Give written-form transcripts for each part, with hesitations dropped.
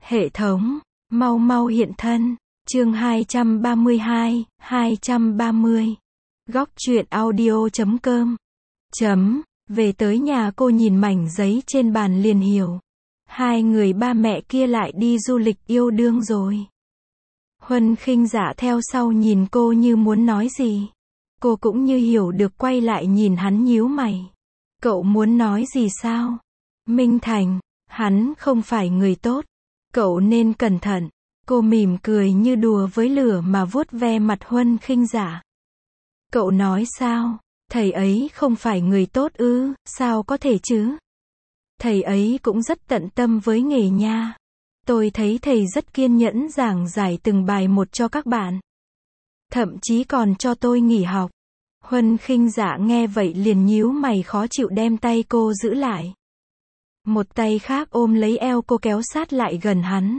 Hệ thống, mau mau hiện thân. Chương 232, 230. Góc truyện audio.com. Về tới nhà cô nhìn mảnh giấy trên bàn liền hiểu. Hai người ba mẹ kia lại đi du lịch yêu đương rồi. Huân Khinh Dạ theo sau nhìn cô như muốn nói gì. Cô cũng như hiểu được quay lại nhìn hắn nhíu mày. Cậu muốn nói gì sao? Minh Thành, hắn không phải người tốt. Cậu nên cẩn thận. Cô mỉm cười như đùa với lửa mà vuốt ve mặt Huân Khinh Dạ. Cậu nói sao? Thầy ấy không phải người tốt ư? Sao có thể chứ? Thầy ấy cũng rất tận tâm với nghề nha. Tôi thấy thầy rất kiên nhẫn giảng giải từng bài một cho các bạn. Thậm chí còn cho tôi nghỉ học. Huân Khinh Dạ nghe vậy liền nhíu mày khó chịu đem tay cô giữ lại. Một tay khác ôm lấy eo cô kéo sát lại gần hắn.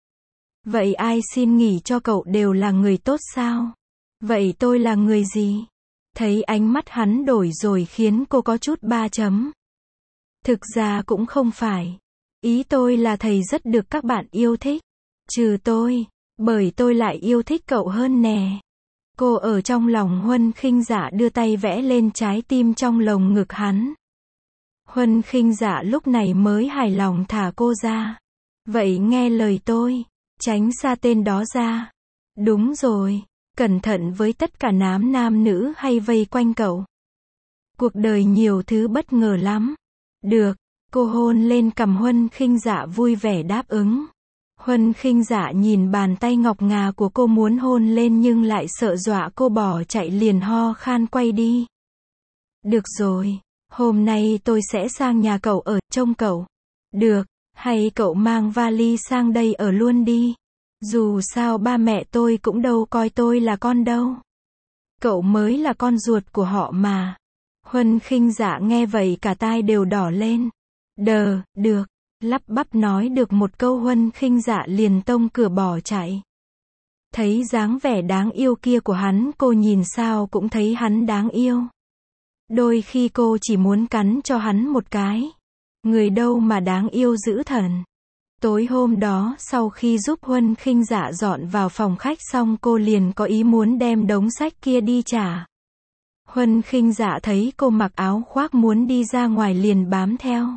Vậy ai xin nghỉ cho cậu đều là người tốt sao? Vậy tôi là người gì? Thấy ánh mắt hắn đổi rồi khiến cô có chút ba chấm. Thực ra cũng không phải. Ý tôi là thầy rất được các bạn yêu thích. Trừ tôi, bởi tôi lại yêu thích cậu hơn nè. Cô ở trong lòng Huân Khinh Dạ đưa tay vẽ lên trái tim trong lồng ngực hắn. Huân Khinh Dạ lúc này mới hài lòng thả cô ra. Vậy nghe lời tôi, tránh xa tên đó ra. Đúng rồi, cẩn thận với tất cả nam nữ hay vây quanh cậu. Cuộc đời nhiều thứ bất ngờ lắm. Được, cô hôn lên cằm Huân Khinh Dạ vui vẻ đáp ứng. Huân Khinh Dạ nhìn bàn tay ngọc ngà của cô muốn hôn lên nhưng lại sợ dọa cô bỏ chạy liền ho khan quay đi. Được rồi, hôm nay tôi sẽ sang nhà cậu ở, trông cậu. Được, hay cậu mang vali sang đây ở luôn đi. Dù sao ba mẹ tôi cũng đâu coi tôi là con đâu. Cậu mới là con ruột của họ mà. Huân Khinh Dạ nghe vậy cả tai đều đỏ lên. Được. Lắp bắp nói được một câu Huân Khinh Dạ liền tông cửa bỏ chạy. Thấy dáng vẻ đáng yêu kia của hắn cô nhìn sao cũng thấy hắn đáng yêu. Đôi khi cô chỉ muốn cắn cho hắn một cái. Người đâu mà đáng yêu dữ thần. Tối hôm đó sau khi giúp Huân Khinh Dạ dọn vào phòng khách xong cô liền có ý muốn đem đống sách kia đi trả. Huân Khinh Dạ thấy cô mặc áo khoác muốn đi ra ngoài liền bám theo.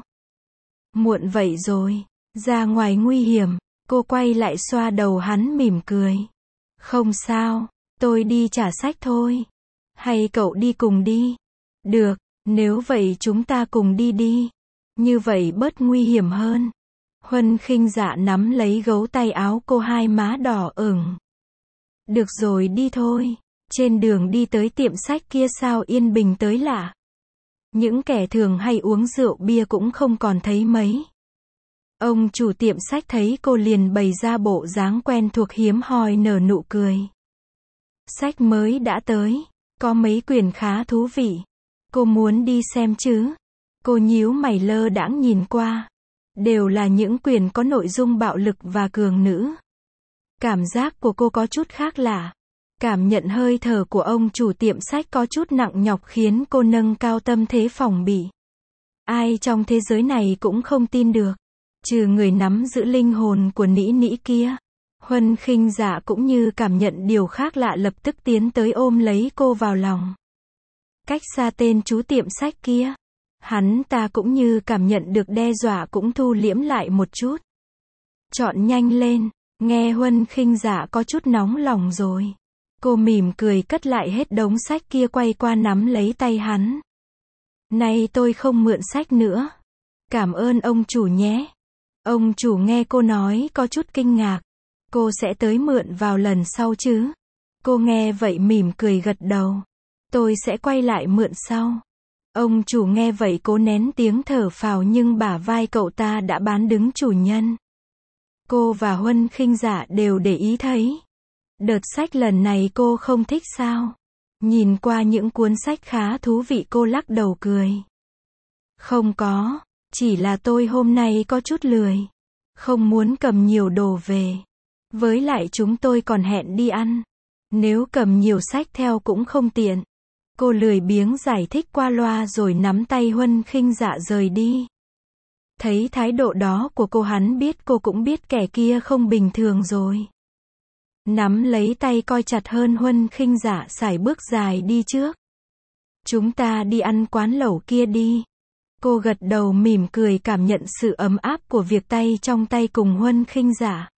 Muộn vậy rồi, ra ngoài nguy hiểm, cô quay lại xoa đầu hắn mỉm cười. Không sao, tôi đi trả sách thôi. Hay cậu đi cùng đi? Được, nếu vậy chúng ta cùng đi đi. Như vậy bớt nguy hiểm hơn. Huân Khinh Dạ nắm lấy gấu tay áo cô hai má đỏ ửng. Được rồi đi thôi. Trên đường đi tới tiệm sách kia sao yên bình tới lạ. Những kẻ thường hay uống rượu bia cũng không còn thấy mấy. Ông chủ tiệm sách thấy cô liền bày ra bộ dáng quen thuộc hiếm hoi nở nụ cười. Sách mới đã tới, có mấy quyển khá thú vị. Cô muốn đi xem chứ? Cô nhíu mày lơ đãng nhìn qua. Đều là những quyển có nội dung bạo lực và cường nữ. Cảm giác của cô có chút khác lạ. Cảm nhận hơi thở của ông chủ tiệm sách có chút nặng nhọc khiến cô nâng cao tâm thế phòng bị. Ai trong thế giới này cũng không tin được. Trừ người nắm giữ linh hồn của nĩ nĩ kia. Huân Khinh Dạ cũng như cảm nhận điều khác lạ lập tức tiến tới ôm lấy cô vào lòng. Cách xa tên chú tiệm sách kia. Hắn ta cũng như cảm nhận được đe dọa cũng thu liễm lại một chút. Chọn nhanh lên, nghe Huân Khinh Dạ có chút nóng lòng rồi. Cô mỉm cười cất lại hết đống sách kia quay qua nắm lấy tay hắn. Này tôi không mượn sách nữa. Cảm ơn ông chủ nhé. Ông chủ nghe cô nói có chút kinh ngạc. Cô sẽ tới mượn vào lần sau chứ? Cô nghe vậy mỉm cười gật đầu. Tôi sẽ quay lại mượn sau. Ông chủ nghe vậy cố nén tiếng thở phào nhưng bả vai cậu ta đã bán đứng chủ nhân. Cô và Huân Khinh Dạ đều để ý thấy. Đợt sách lần này cô không thích sao? Nhìn qua những cuốn sách khá thú vị cô lắc đầu cười. Không có, chỉ là tôi hôm nay có chút lười. Không muốn cầm nhiều đồ về. Với lại chúng tôi còn hẹn đi ăn. Nếu cầm nhiều sách theo cũng không tiện. Cô lười biếng giải thích qua loa rồi nắm tay Huân Khinh Dạ rời đi. Thấy thái độ đó của cô hắn biết cô cũng biết kẻ kia không bình thường rồi. Nắm lấy tay coi chặt hơn Huân Khinh Dạ sải bước dài đi trước. Chúng ta đi ăn quán lẩu kia đi. Cô gật đầu mỉm cười cảm nhận sự ấm áp của việc tay trong tay cùng Huân Khinh Dạ.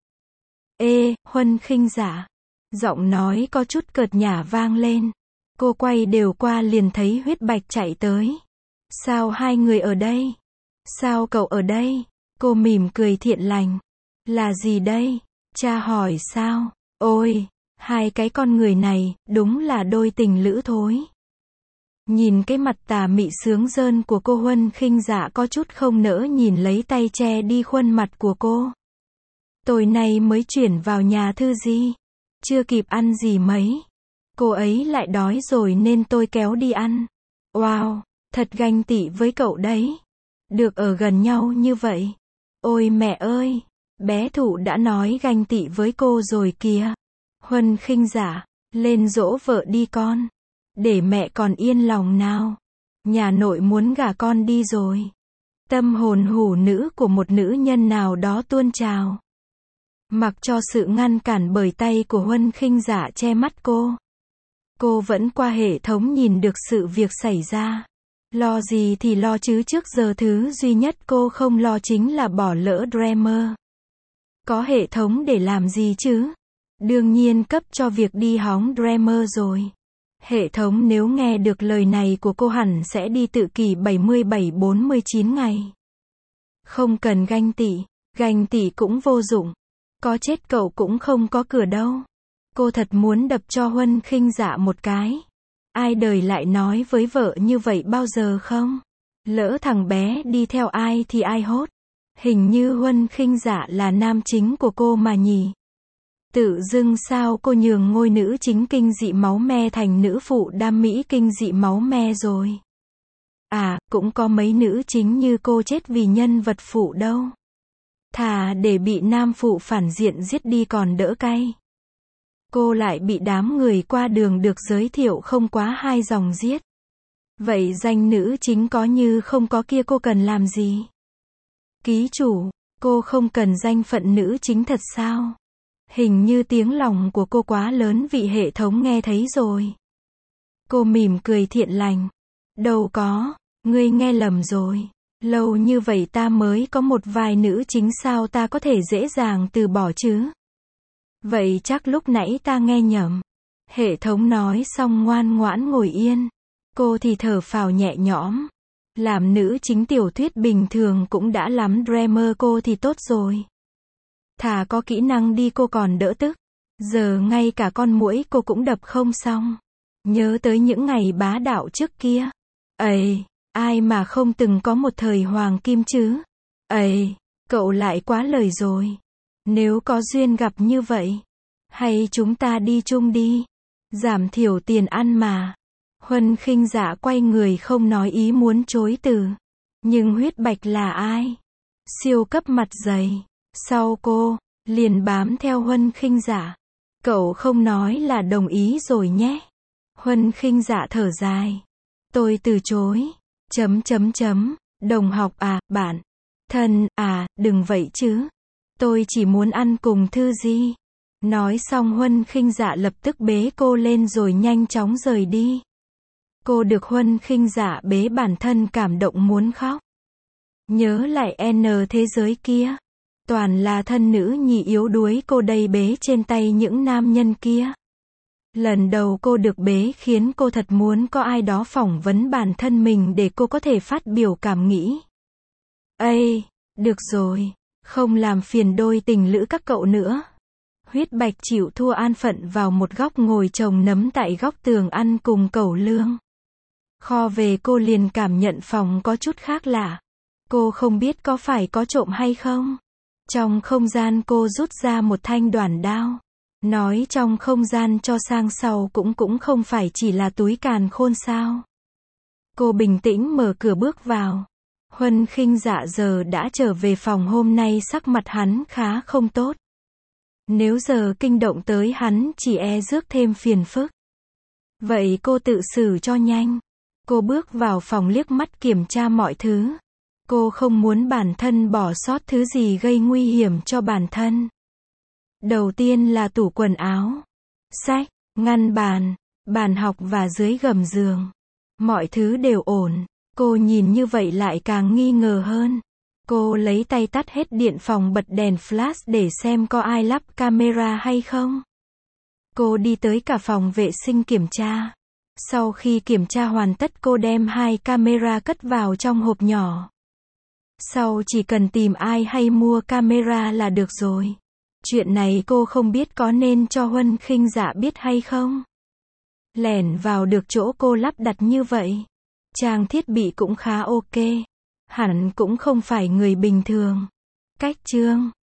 Ê, Huân Khinh Dạ. Giọng nói có chút cợt nhả vang lên. Cô quay đều qua liền thấy Huyết Bạch chạy tới. Sao hai người ở đây? Sao cậu ở đây? Cô mỉm cười thiện lành. Là gì đây? Cha hỏi sao? Ôi, hai cái con người này, đúng là đôi tình lữ thối. Nhìn cái mặt tà mị sướng rơn của cô Huân Khinh Dạ có chút không nỡ nhìn lấy tay che đi khuôn mặt của cô. Tối nay mới chuyển vào nhà Thư Di. Chưa kịp ăn gì mấy. Cô ấy lại đói rồi nên tôi kéo đi ăn. Wow, thật ganh tị với cậu đấy. Được ở gần nhau như vậy. Ôi mẹ ơi, bé Thụ đã nói ganh tị với cô rồi kìa. Huân Khinh Dạ, lên dỗ vợ đi con. Để mẹ còn yên lòng nào. Nhà nội muốn gả con đi rồi. Tâm hồn hủ nữ của một nữ nhân nào đó tuôn trào. Mặc cho sự ngăn cản bởi tay của Huân Khinh Dạ che mắt cô. Cô vẫn qua hệ thống nhìn được sự việc xảy ra. Lo gì thì lo chứ trước giờ thứ duy nhất cô không lo chính là bỏ lỡ Dreamer. Có hệ thống để làm gì chứ? Đương nhiên cấp cho việc đi hóng Dreamer rồi. Hệ thống nếu nghe được lời này của cô hẳn sẽ đi tự kỷ 77-49 ngày. Không cần ganh tị cũng vô dụng. Có chết cậu cũng không có cửa đâu. Cô thật muốn đập cho Huân Khinh Dạ một cái. Ai đời lại nói với vợ như vậy bao giờ không? Lỡ thằng bé đi theo ai thì ai hốt? Hình như Huân Khinh Dạ là nam chính của cô mà nhỉ? Tự dưng sao cô nhường ngôi nữ chính kinh dị máu me thành nữ phụ đam mỹ kinh dị máu me rồi? À, cũng có mấy nữ chính như cô chết vì nhân vật phụ đâu. Thà để bị nam phụ phản diện giết đi còn đỡ cay. Cô lại bị đám người qua đường được giới thiệu không quá 2 dòng giết. Vậy danh nữ chính có như không có kia cô cần làm gì? Ký chủ, cô không cần danh phận nữ chính thật sao? Hình như tiếng lòng của cô quá lớn vị hệ thống nghe thấy rồi. Cô mỉm cười thiện lành. Đâu có, ngươi nghe lầm rồi. Lâu như vậy ta mới có một vài nữ chính sao ta có thể dễ dàng từ bỏ chứ? Vậy chắc lúc nãy ta nghe nhầm. Hệ thống nói xong ngoan ngoãn ngồi yên. Cô thì thở phào nhẹ nhõm. Làm nữ chính tiểu thuyết bình thường cũng đã lắm Dreamer cô thì tốt rồi. Thà có kỹ năng đi cô còn đỡ tức. Giờ ngay cả con muỗi cô cũng đập không xong. Nhớ tới những ngày bá đạo trước kia. Ây, ai mà không từng có một thời hoàng kim chứ? Ây, cậu lại quá lời rồi. Nếu có duyên gặp như vậy, hay chúng ta đi chung đi. Giảm thiểu tiền ăn mà. Huân Khinh Dạ quay người không nói ý muốn chối từ. Nhưng Huyết Bạch là ai? Siêu cấp mặt dày. Sau cô, liền bám theo Huân Khinh Dạ. Cậu không nói là đồng ý rồi nhé. Huân Khinh Dạ thở dài. Tôi từ chối. Đồng học à, bạn. Thân, à, đừng vậy chứ. Tôi chỉ muốn ăn cùng Thư Di. Nói xong Huân Khinh Dạ lập tức bế cô lên rồi nhanh chóng rời đi. Cô được Huân Khinh Dạ bế bản thân cảm động muốn khóc. Nhớ lại N thế giới kia. Toàn là thân nữ nhì yếu đuối cô đây bế trên tay những nam nhân kia. Lần đầu cô được bế khiến cô thật muốn có ai đó phỏng vấn bản thân mình để cô có thể phát biểu cảm nghĩ. Ây, được rồi, không làm phiền đôi tình lữ các cậu nữa. Huyết Bạch chịu thua an phận vào một góc ngồi chồng nấm tại góc tường ăn cùng cẩu lương. Kho về cô liền cảm nhận phòng có chút khác lạ. Cô không biết có phải có trộm hay không. Trong không gian cô rút ra một thanh đoản đao. Nói trong không gian cho sang sau cũng không phải chỉ là túi càn khôn sao. Cô bình tĩnh mở cửa bước vào. Huân Khinh Dạ giờ đã trở về phòng hôm nay sắc mặt hắn khá không tốt. Nếu giờ kinh động tới hắn chỉ e rước thêm phiền phức. Vậy cô tự xử cho nhanh. Cô bước vào phòng liếc mắt kiểm tra mọi thứ. Cô không muốn bản thân bỏ sót thứ gì gây nguy hiểm cho bản thân. Đầu tiên là tủ quần áo, sách, ngăn bàn, bàn học và dưới gầm giường. Mọi thứ đều ổn. Cô nhìn như vậy lại càng nghi ngờ hơn. Cô lấy tay tắt hết điện phòng, bật đèn flash để xem có ai lắp camera hay không. Cô đi tới cả phòng vệ sinh kiểm tra. Sau khi kiểm tra hoàn tất, cô đem 2 camera cất vào trong hộp nhỏ. Sau chỉ cần tìm ai hay mua camera là được rồi. Chuyện này cô không biết có nên cho Huân Khinh Dạ biết hay không. Lẻn vào được chỗ cô lắp đặt như vậy. Trang thiết bị cũng khá ok. Hẳn cũng không phải người bình thường. Cách chương